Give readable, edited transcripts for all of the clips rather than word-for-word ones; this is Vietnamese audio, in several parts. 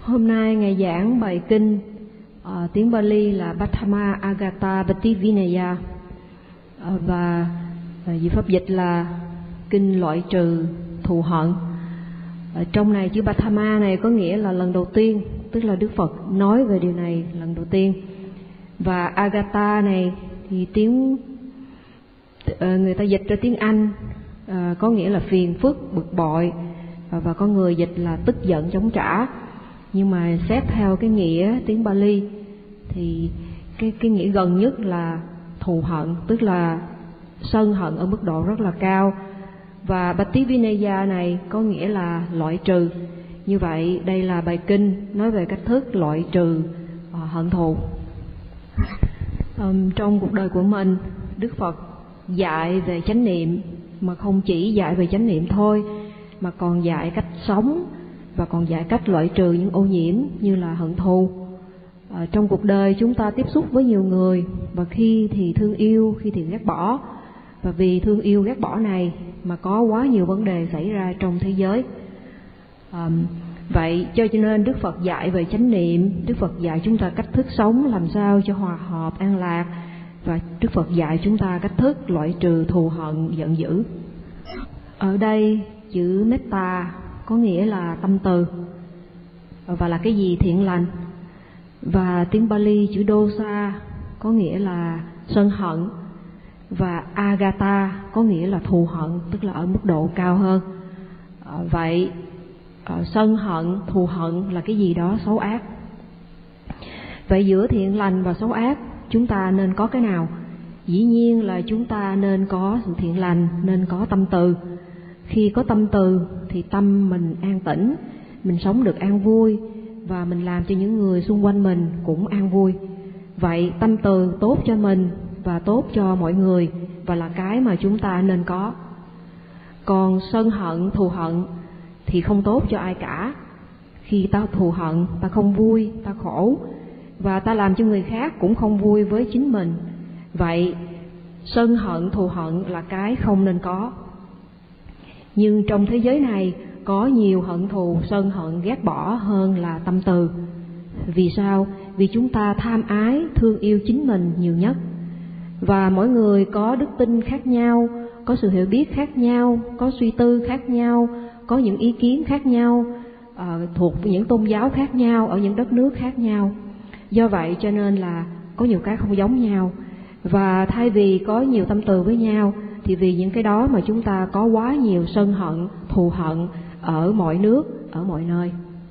Hôm nay Ngài giảng bài kinh tiếng Pali là Pathama Agata Bhattivinaya, và vị pháp dịch là kinh loại trừ thù hận. Trong này chữ Pathama này có nghĩa là lần đầu tiên, tức là Đức Phật nói về điều này lần đầu tiên. Và Agata này thì người ta dịch ra tiếng Anh có nghĩa là phiền phức, bực bội, và có người dịch là tức giận, chống trả. Nhưng mà xét theo cái nghĩa tiếng Pali thì cái nghĩa gần nhất là thù hận, tức là sân hận ở mức độ rất là cao. Và Bhattivinaya này có nghĩa là loại trừ. Như vậy đây là bài kinh nói về cách thức loại trừ hận thù. Trong cuộc đời của mình, Đức Phật dạy về chánh niệm, mà không chỉ dạy về chánh niệm thôi, mà còn dạy cách sống và còn dạy cách loại trừ những ô nhiễm như là hận thù. Trong cuộc đời chúng ta tiếp xúc với nhiều người, và khi thì thương yêu, khi thì ghét bỏ. Và vì thương yêu ghét bỏ này mà có quá nhiều vấn đề xảy ra trong thế giới. Vậy cho nên Đức Phật dạy về chánh niệm, Đức Phật dạy chúng ta cách thức sống làm sao cho hòa hợp, an lạc, và Đức Phật dạy chúng ta cách thức loại trừ thù hận, giận dữ. Ở đây chữ metta có nghĩa là tâm từ, và là cái gì thiện lành. Và tiếng Pali chữ dosa có nghĩa là sân hận, và agata có nghĩa là thù hận, tức là ở mức độ cao hơn. Vậy sân hận, thù hận là cái gì đó xấu ác. Vậy giữa thiện lành và xấu ác chúng ta nên có cái nào? Dĩ nhiên là chúng ta nên có sự thiện lành, nên có tâm từ. Khi có tâm từ thì tâm mình an tĩnh, mình sống được an vui, và mình làm cho những người xung quanh mình cũng an vui. Vậy tâm từ tốt cho mình và tốt cho mọi người, và là cái mà chúng ta nên có. Còn sân hận, thù hận thì không tốt cho ai cả. Khi ta thù hận, ta không vui, ta khổ, và ta làm cho người khác cũng không vui với chính mình. Vậy sân hận, thù hận là cái không nên có. Nhưng trong thế giới này có nhiều hận thù, sân hận, ghét bỏ hơn là tâm từ. Vì sao? Vì chúng ta tham ái, thương yêu chính mình nhiều nhất. Và mỗi người có đức tin khác nhau, có sự hiểu biết khác nhau, có suy tư khác nhau, có những ý kiến khác nhau, thuộc những tôn giáo khác nhau, ở những đất nước khác nhau. Do vậy cho nên là có nhiều cái không giống nhau. Và thay vì có nhiều tâm từ với nhau, thì vì những cái đó mà chúng ta có quá nhiều sân hận, thù hận ở mọi nước, ở mọi nơi.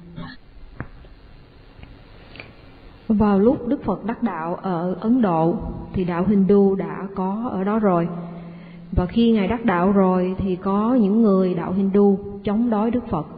Vào lúc Đức Phật đắc đạo ở Ấn Độ thì đạo Hindu đã có ở đó rồi. Và khi Ngài đắc đạo rồi thì có những người đạo Hindu chống đối Đức Phật.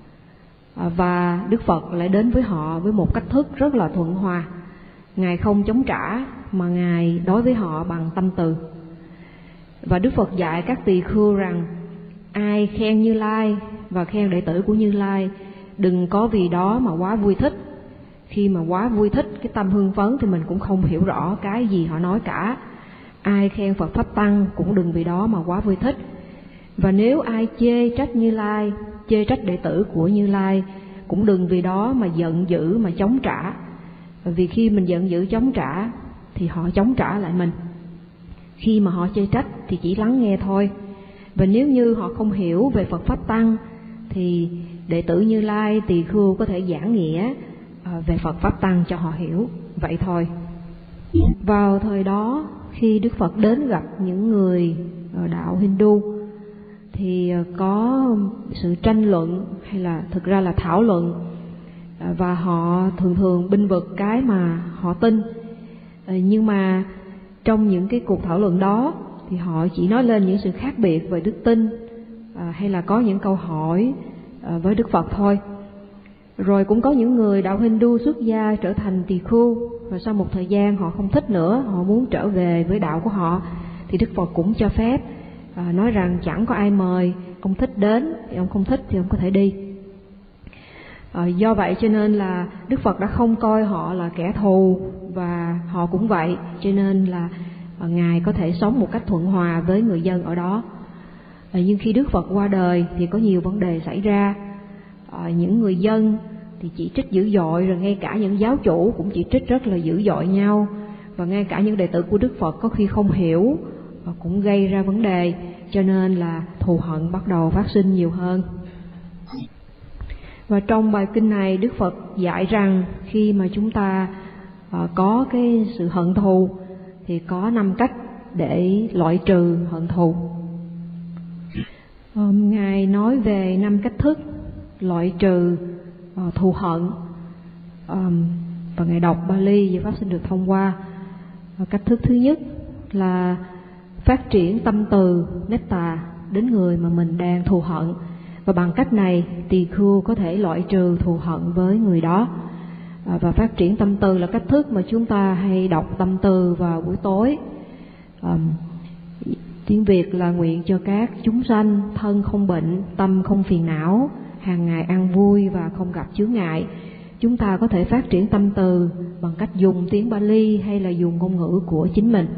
Và Đức Phật lại đến với họ với một cách thức rất là thuận hòa. Ngài không chống trả mà Ngài đối với họ bằng tâm từ. Và Đức Phật dạy các tỳ khưu rằng ai khen Như Lai và khen đệ tử của Như Lai, đừng có vì đó mà quá vui thích. Khi mà quá vui thích, cái tâm hưng phấn thì mình cũng không hiểu rõ cái gì họ nói cả. Ai khen Phật Pháp Tăng cũng đừng vì đó mà quá vui thích. Và nếu ai chê trách Như Lai, chê trách đệ tử của Như Lai, cũng đừng vì đó mà giận dữ, mà chống trả. Vì khi mình giận dữ chống trả thì họ chống trả lại mình. Khi mà họ chê trách thì chỉ lắng nghe thôi. Và nếu như họ không hiểu về Phật Pháp Tăng thì đệ tử Như Lai, tỳ khưu có thể giảng nghĩa về Phật Pháp Tăng cho họ hiểu. Vậy thôi. Vào thời đó, khi Đức Phật đến gặp những người đạo Hindu thì có sự tranh luận, hay là thực ra là thảo luận, và họ thường bênh vực cái mà họ tin. Nhưng mà trong những cái cuộc thảo luận đó thì họ chỉ nói lên những sự khác biệt về đức tin, hay là có những câu hỏi với Đức Phật thôi. Rồi cũng có những người đạo Hindu xuất gia trở thành tỳ khưu, và sau một thời gian họ không thích nữa, họ muốn trở về với đạo của họ, thì Đức Phật cũng cho phép, nói rằng chẳng có ai mời, ông thích đến thì ông không thích thì ông có thể đi. Do vậy cho nên là Đức Phật đã không coi họ là kẻ thù, và họ cũng vậy, cho nên là Ngài có thể sống một cách thuận hòa với người dân ở đó. Nhưng khi Đức Phật qua đời thì có nhiều vấn đề xảy ra. Những người dân thì chỉ trích dữ dội, rồi ngay cả những giáo chủ cũng chỉ trích rất là dữ dội nhau, và ngay cả những đệ tử của Đức Phật có khi không hiểu và cũng gây ra vấn đề, cho nên là thù hận bắt đầu phát sinh nhiều hơn. Và trong bài kinh này Đức Phật dạy rằng khi mà chúng ta có cái sự hận thù thì có 5 cách để loại trừ hận thù. Ngài nói về 5 cách thức loại trừ thù hận, và Ngài đọc Bali và phát sinh được thông qua. Cách thức thứ nhất là phát triển tâm từ metta đến người mà mình đang thù hận, và bằng cách này tỳ khưu có thể loại trừ thù hận với người đó. Và phát triển tâm từ là cách thức mà chúng ta hay đọc tâm từ vào buổi tối. Tiếng Việt là nguyện cho các chúng sanh thân không bệnh, tâm không phiền não, hàng ngày ăn vui và không gặp chướng ngại. Chúng ta có thể phát triển tâm từ bằng cách dùng tiếng Bali hay là dùng ngôn ngữ của chính mình.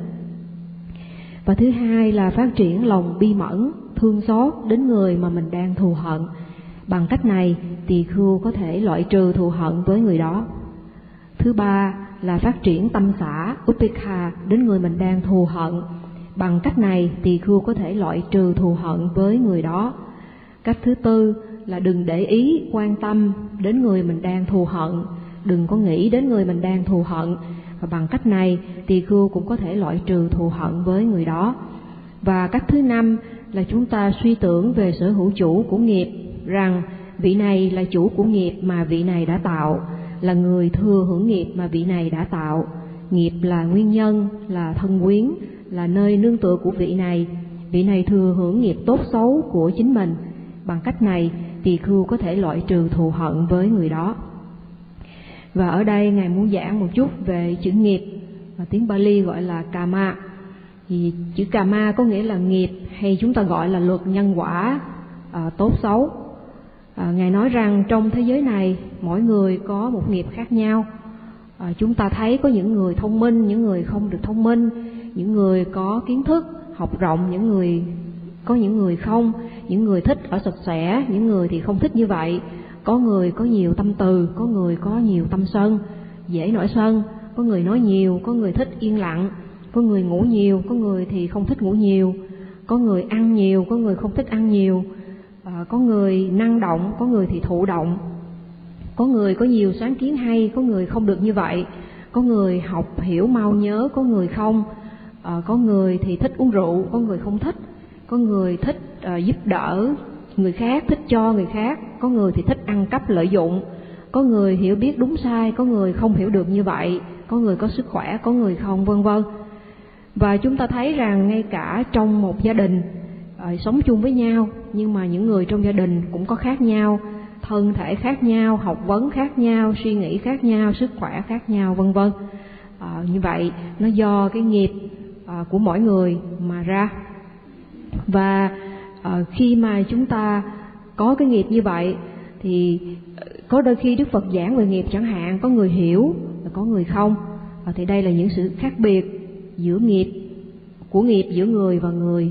Và thứ hai là phát triển lòng bi mẫn, thương xót đến người mà mình đang thù hận. Bằng cách này tỳ khưu có thể loại trừ thù hận với người đó. Thứ ba là phát triển tâm xả, upekha đến người mình đang thù hận. Bằng cách này tỳ khưu có thể loại trừ thù hận với người đó. Cách thứ tư là đừng để ý, quan tâm đến người mình đang thù hận, đừng có nghĩ đến người mình đang thù hận, và bằng cách này tỳ khưu cũng có thể loại trừ thù hận với người đó. Và cách thứ năm là chúng ta suy tưởng về sở hữu chủ của nghiệp, rằng vị này là chủ của nghiệp mà vị này đã tạo, là người thừa hưởng nghiệp mà vị này đã tạo. Nghiệp là nguyên nhân, là thân quyến, là nơi nương tựa của vị này thừa hưởng nghiệp tốt xấu của chính mình. Bằng cách này tỳ khưu có thể loại trừ thù hận với người đó. Và ở đây Ngài muốn giảng một chút về chữ nghiệp, và tiếng Bali gọi là karma. Thì chữ karma có nghĩa là nghiệp, hay chúng ta gọi là luật nhân quả tốt xấu. Ngài nói rằng trong thế giới này mỗi người có một nghiệp khác nhau. Chúng ta thấy có những người thông minh, những người không được thông minh, những người có kiến thức, học rộng, có những người không, những người thích ở sạch sẽ, những người thì không thích như vậy. Có người có nhiều tâm từ, có người có nhiều tâm sân, dễ nổi sân, có người nói nhiều, có người thích yên lặng, có người ngủ nhiều, có người thì không thích ngủ nhiều, có người ăn nhiều, có người không thích ăn nhiều, có người năng động, có người thì thụ động, có người có nhiều sáng kiến hay, có người không được như vậy, có người học hiểu mau nhớ, có người không, có người thì thích uống rượu, có người không thích, có người thích giúp đỡ người khác, thích cho người khác, có người thì thích ăn cắp lợi dụng, có người hiểu biết đúng sai, có người không hiểu được như vậy, có người có sức khỏe, có người không, vân vân. Và chúng ta thấy rằng ngay cả trong một gia đình sống chung với nhau, nhưng mà những người trong gia đình cũng có khác nhau, thân thể khác nhau, học vấn khác nhau, suy nghĩ khác nhau, sức khỏe khác nhau, vân vân. Như vậy nó do cái nghiệp của mỗi người mà ra. Và khi mà chúng ta có cái nghiệp như vậy thì có đôi khi Đức Phật giảng về nghiệp chẳng hạn, có người hiểu và có người không. Thì đây là những sự khác biệt giữa nghiệp giữa người và người.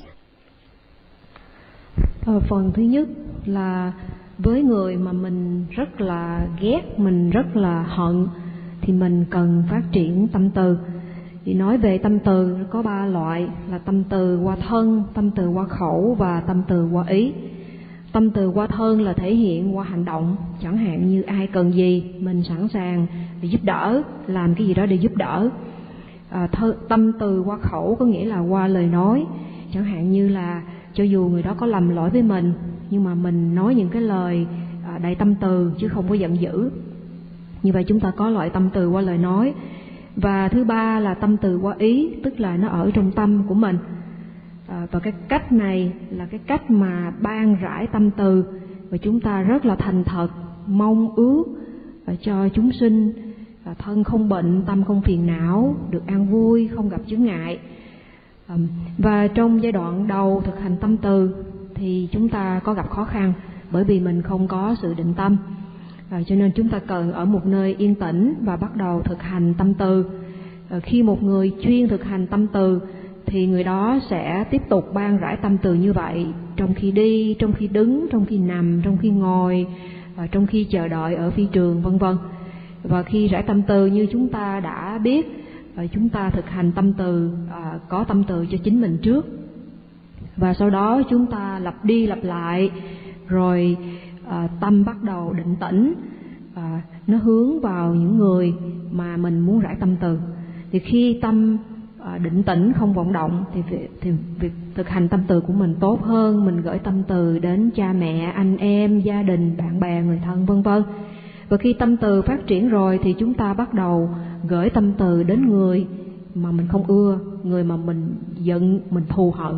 Phần thứ nhất là với người mà mình rất là ghét, mình rất là hận, thì mình cần phát triển tâm từ. Thì nói về tâm từ có 3 loại là tâm từ qua thân, tâm từ qua khẩu và tâm từ qua ý. Tâm từ qua thân là thể hiện qua hành động, chẳng hạn như ai cần gì mình sẵn sàng để giúp đỡ, làm cái gì đó để giúp đỡ. Tâm từ qua khẩu có nghĩa là qua lời nói, chẳng hạn như là cho dù người đó có lầm lỗi với mình, nhưng mà mình nói những cái lời đầy tâm từ chứ không có giận dữ. Như vậy chúng ta có loại tâm từ qua lời nói. Và thứ ba là tâm từ qua ý, tức là nó ở trong tâm của mình. Và cái cách này là cái cách mà ban rải tâm từ, và chúng ta rất là thành thật, mong ước cho chúng sinh thân không bệnh, tâm không phiền não, được an vui, không gặp chướng ngại. Và trong giai đoạn đầu thực hành tâm từ thì chúng ta có gặp khó khăn, bởi vì mình không có sự định tâm. Cho nên chúng ta cần ở một nơi yên tĩnh và bắt đầu thực hành tâm từ. Khi một người chuyên thực hành tâm từ thì người đó sẽ tiếp tục ban rải tâm từ như vậy, trong khi đi, trong khi đứng, trong khi nằm, trong khi ngồi, trong khi chờ đợi ở phi trường vân vân. Và khi rải tâm từ như chúng ta đã biết, chúng ta thực hành tâm từ, có tâm từ cho chính mình trước, và sau đó chúng ta lặp đi lặp lại, rồi tâm bắt đầu định tĩnh, nó hướng vào những người mà mình muốn rải tâm từ. Thì khi tâm định tĩnh không vọng động thì việc thực hành tâm từ của mình tốt hơn. Mình gửi tâm từ đến cha mẹ, anh em, gia đình, bạn bè, người thân vân vân. Và khi tâm từ phát triển rồi thì chúng ta bắt đầu gửi tâm từ đến người mà mình không ưa, người mà mình giận, mình thù hận.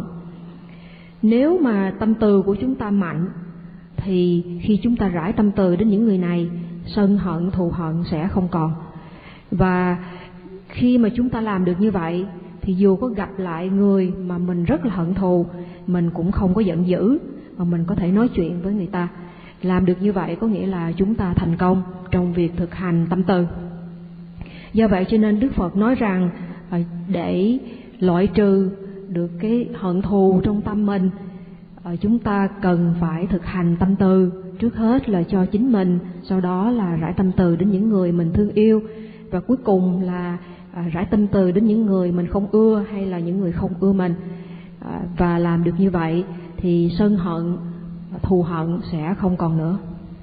Nếu mà tâm từ của chúng ta mạnh thì khi chúng ta rải tâm từ đến những người này, sân hận, thù hận sẽ không còn. Và khi mà chúng ta làm được như vậy thì dù có gặp lại người mà mình rất là hận thù, mình cũng không có giận dữ, mà mình có thể nói chuyện với người ta. Làm được như vậy có nghĩa là chúng ta thành công trong việc thực hành tâm từ. Do vậy cho nên Đức Phật nói rằng để loại trừ được cái hận thù trong tâm mình, chúng ta cần phải thực hành tâm từ. Trước hết là cho chính mình, sau đó là rải tâm từ đến những người mình thương yêu, và cuối cùng là rải tâm từ đến những người mình không ưa hay là những người không ưa mình. Và làm được như vậy thì sân hận, thù hận sẽ không còn nữa.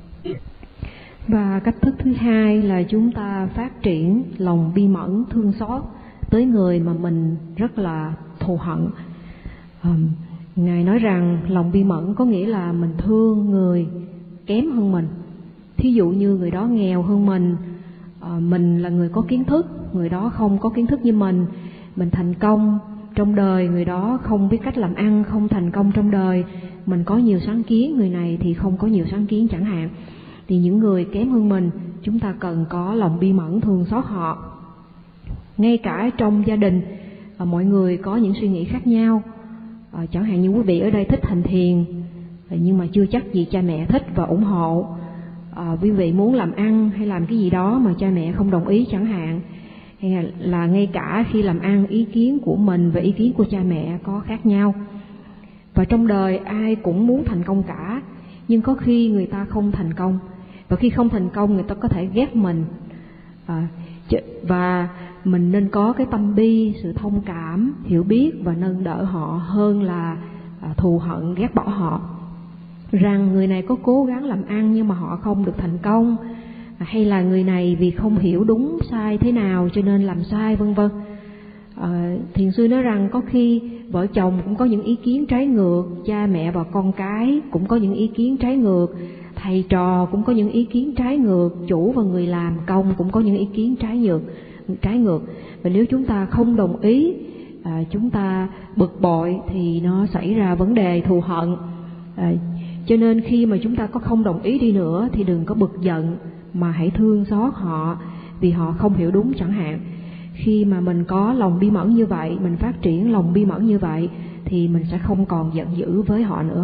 Và cách thức thứ hai là chúng ta phát triển lòng bi mẫn, thương xót tới người mà mình rất là thù hận. Ngài nói rằng lòng bi mẫn có nghĩa là mình thương người kém hơn mình. Thí dụ như người đó nghèo hơn mình là người có kiến thức, người đó không có kiến thức như mình thành công trong đời, người đó không biết cách làm ăn, không thành công trong đời, mình có nhiều sáng kiến, người này thì không có nhiều sáng kiến chẳng hạn. Thì những người kém hơn mình, chúng ta cần có lòng bi mẫn thương xót họ. Ngay cả trong gia đình, mọi người có những suy nghĩ khác nhau. Chẳng hạn như quý vị ở đây thích hành thiền, nhưng mà chưa chắc gì cha mẹ thích và ủng hộ. Quý vị muốn làm ăn hay làm cái gì đó mà cha mẹ không đồng ý chẳng hạn. Hay là ngay cả khi làm ăn, ý kiến của mình và ý kiến của cha mẹ có khác nhau. Và trong đời ai cũng muốn thành công cả, nhưng có khi người ta không thành công. Và khi không thành công, người ta có thể ghét mình. Và mình nên có cái tâm bi, sự thông cảm, hiểu biết và nâng đỡ họ hơn là thù hận, ghét bỏ họ. Rằng người này có cố gắng làm ăn nhưng mà họ không được thành công, hay là người này vì không hiểu đúng sai thế nào cho nên làm sai, vân vân. Thiền sư nói rằng có khi vợ chồng cũng có những ý kiến trái ngược, cha mẹ và con cái cũng có những ý kiến trái ngược, thầy trò cũng có những ý kiến trái ngược, chủ và người làm công cũng có những ý kiến trái ngược. Và nếu chúng ta không đồng ý, chúng ta bực bội thì nó xảy ra vấn đề thù hận. Cho nên khi mà chúng ta có không đồng ý đi nữa thì đừng có bực giận, mà hãy thương xót họ vì họ không hiểu đúng chẳng hạn. Khi mà mình có lòng bi mẫn như vậy, mình phát triển lòng bi mẫn như vậy thì mình sẽ không còn giận dữ với họ nữa.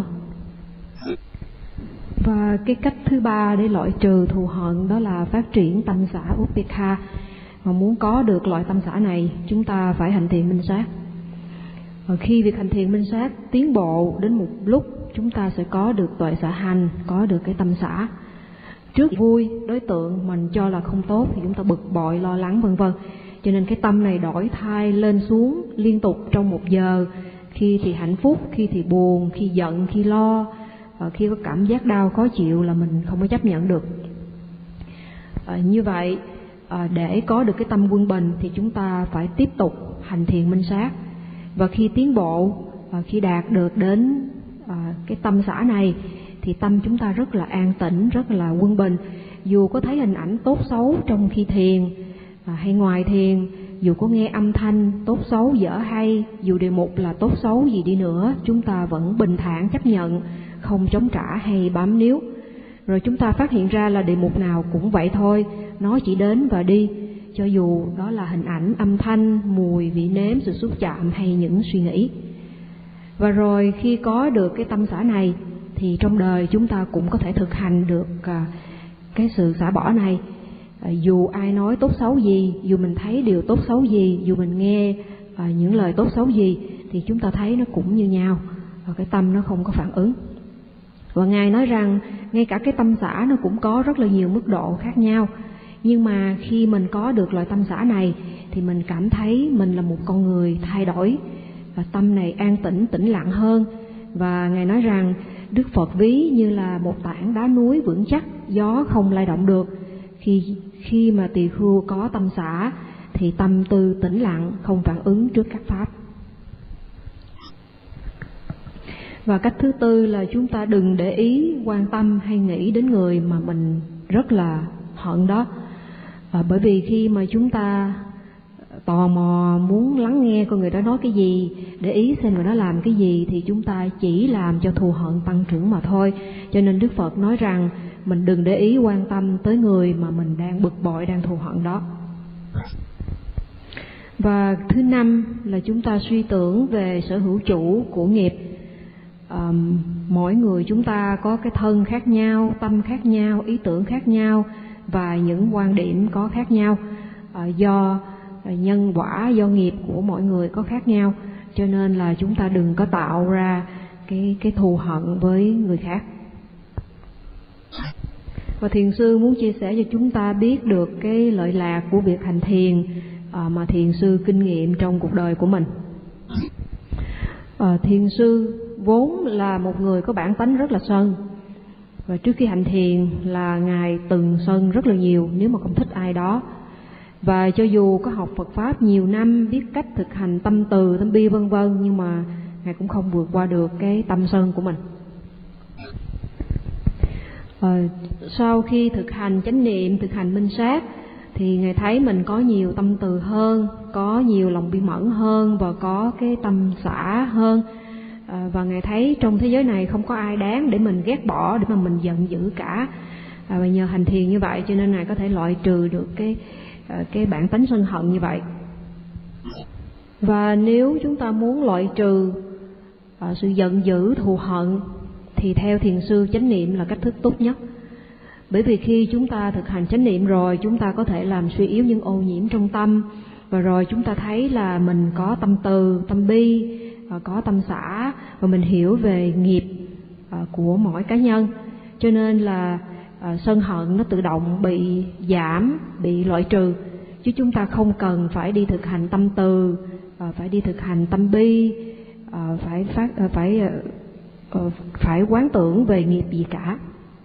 Và cái cách thứ ba để loại trừ thù hận đó là phát triển tâm xả Upekha. Mà muốn có được loại tâm xả này, chúng ta phải hành thiền minh sát. Khi việc hành thiền minh sát tiến bộ đến một lúc, chúng ta sẽ có được tuệ xả hành, có được cái tâm xả. Trước vui, đối tượng mình cho là không tốt thì chúng ta bực bội, lo lắng vân vân. Cho nên cái tâm này đổi thay lên xuống liên tục trong một giờ. Khi thì hạnh phúc, khi thì buồn, khi giận, khi lo, khi có cảm giác đau khó chịu là mình không có chấp nhận được. Như vậy, để có được cái tâm quân bình thì chúng ta phải tiếp tục hành thiền minh sát. Và khi tiến bộ, khi đạt được đến cái tâm xả này thì tâm chúng ta rất là an tĩnh, rất là quân bình. Dù có thấy hình ảnh tốt xấu trong khi thiền hay ngoài thiền, dù có nghe âm thanh tốt xấu dở hay, dù đề mục là tốt xấu gì đi nữa, chúng ta vẫn bình thản chấp nhận, không chống trả hay bám níu. Rồi chúng ta phát hiện ra là đề mục nào cũng vậy thôi, nó chỉ đến và đi, cho dù đó là hình ảnh, âm thanh, mùi, vị nếm, sự xúc chạm hay những suy nghĩ. Và rồi khi có được cái tâm xả này thì trong đời chúng ta cũng có thể thực hành được cái sự xả bỏ này. Dù ai nói tốt xấu gì, dù mình thấy điều tốt xấu gì, dù mình nghe những lời tốt xấu gì thì chúng ta thấy nó cũng như nhau, và cái tâm nó không có phản ứng. Và Ngài nói rằng ngay cả cái tâm xả nó cũng có rất là nhiều mức độ khác nhau. Nhưng mà khi mình có được loại tâm xả này thì mình cảm thấy mình là một con người thay đổi, và tâm này an tĩnh, tĩnh lặng hơn. Và Ngài nói rằng Đức Phật ví như là một tảng đá núi vững chắc, gió không lay động được. Khi mà tỳ khưu có tâm xả thì tâm tư tĩnh lặng, không phản ứng trước các pháp. Và cách thứ tư là chúng ta đừng để ý, quan tâm hay nghĩ đến người mà mình rất là hận đó. Bởi vì khi mà chúng ta tò mò muốn lắng nghe con người đó nói cái gì, để ý xem người đó làm cái gì, thì chúng ta chỉ làm cho thù hận tăng trưởng mà thôi. Cho nên Đức Phật nói rằng mình đừng để ý, quan tâm tới người mà mình đang bực bội, đang thù hận đó. Và thứ năm là chúng ta suy tưởng về sở hữu chủ của nghiệp. Mỗi người chúng ta có cái thân khác nhau, tâm khác nhau, ý tưởng khác nhau và những quan điểm có khác nhau, do nhân quả, do nghiệp của mọi người có khác nhau. Cho nên là chúng ta đừng có tạo ra cái thù hận với người khác. Và thiền sư muốn chia sẻ cho chúng ta biết được cái lợi lạc của việc hành thiền mà thiền sư kinh nghiệm trong cuộc đời của mình. Thiền sư vốn là một người có bản tánh rất là sân, và trước khi hành thiền là Ngài từng sân rất là nhiều nếu mà không thích ai đó. Và cho dù có học Phật Pháp nhiều năm, biết cách thực hành tâm từ, tâm bi vân vân, nhưng mà Ngài cũng không vượt qua được cái tâm sân của mình. Sau khi thực hành chánh niệm, thực hành minh sát thì Ngài thấy mình có nhiều tâm từ hơn, có nhiều lòng bi mẫn hơn và có cái tâm xả hơn. Và Ngài thấy trong thế giới này không có ai đáng để mình ghét bỏ, để mà mình giận dữ cả. Và nhờ hành thiền như vậy cho nên Ngài có thể loại trừ được cái bản tánh sân hận như vậy. Và nếu chúng ta muốn loại trừ sự giận dữ, thù hận thì theo thiền sư chánh niệm là cách thức tốt nhất. Bởi vì khi chúng ta thực hành chánh niệm rồi, chúng ta có thể làm suy yếu những ô nhiễm trong tâm, và rồi chúng ta thấy là mình có tâm từ, tâm bi, có tâm xả, và mình hiểu về nghiệp của mỗi cá nhân. Cho nên là sân hận nó tự động bị giảm, bị loại trừ, chứ chúng ta không cần phải đi thực hành tâm từ, phải đi thực hành tâm bi, phải quán tưởng về nghiệp gì cả.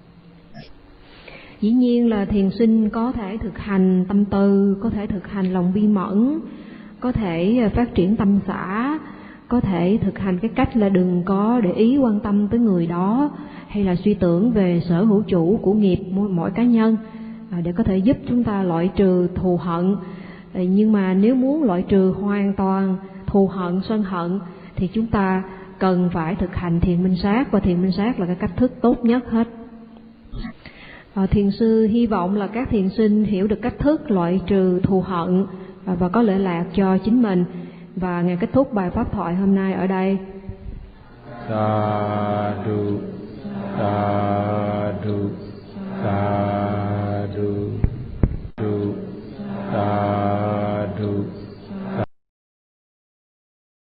Dĩ nhiên là thiền sinh có thể thực hành tâm từ, có thể thực hành lòng bi mẫn, có thể phát triển tâm xả, có thể thực hành cái cách là đừng có để ý, quan tâm tới người đó, hay là suy tưởng về sở hữu chủ của nghiệp mỗi cá nhân, để có thể giúp chúng ta loại trừ thù hận. Nhưng mà nếu muốn loại trừ hoàn toàn thù hận, sân hận thì chúng ta cần phải thực hành thiền minh sát, và thiền minh sát là cái cách thức tốt nhất hết. Thiền sư hy vọng là các thiền sinh hiểu được cách thức loại trừ thù hận và có lợi lạc cho chính mình. Và Ngài kết thúc bài pháp thoại hôm nay ở đây. Sa du, sa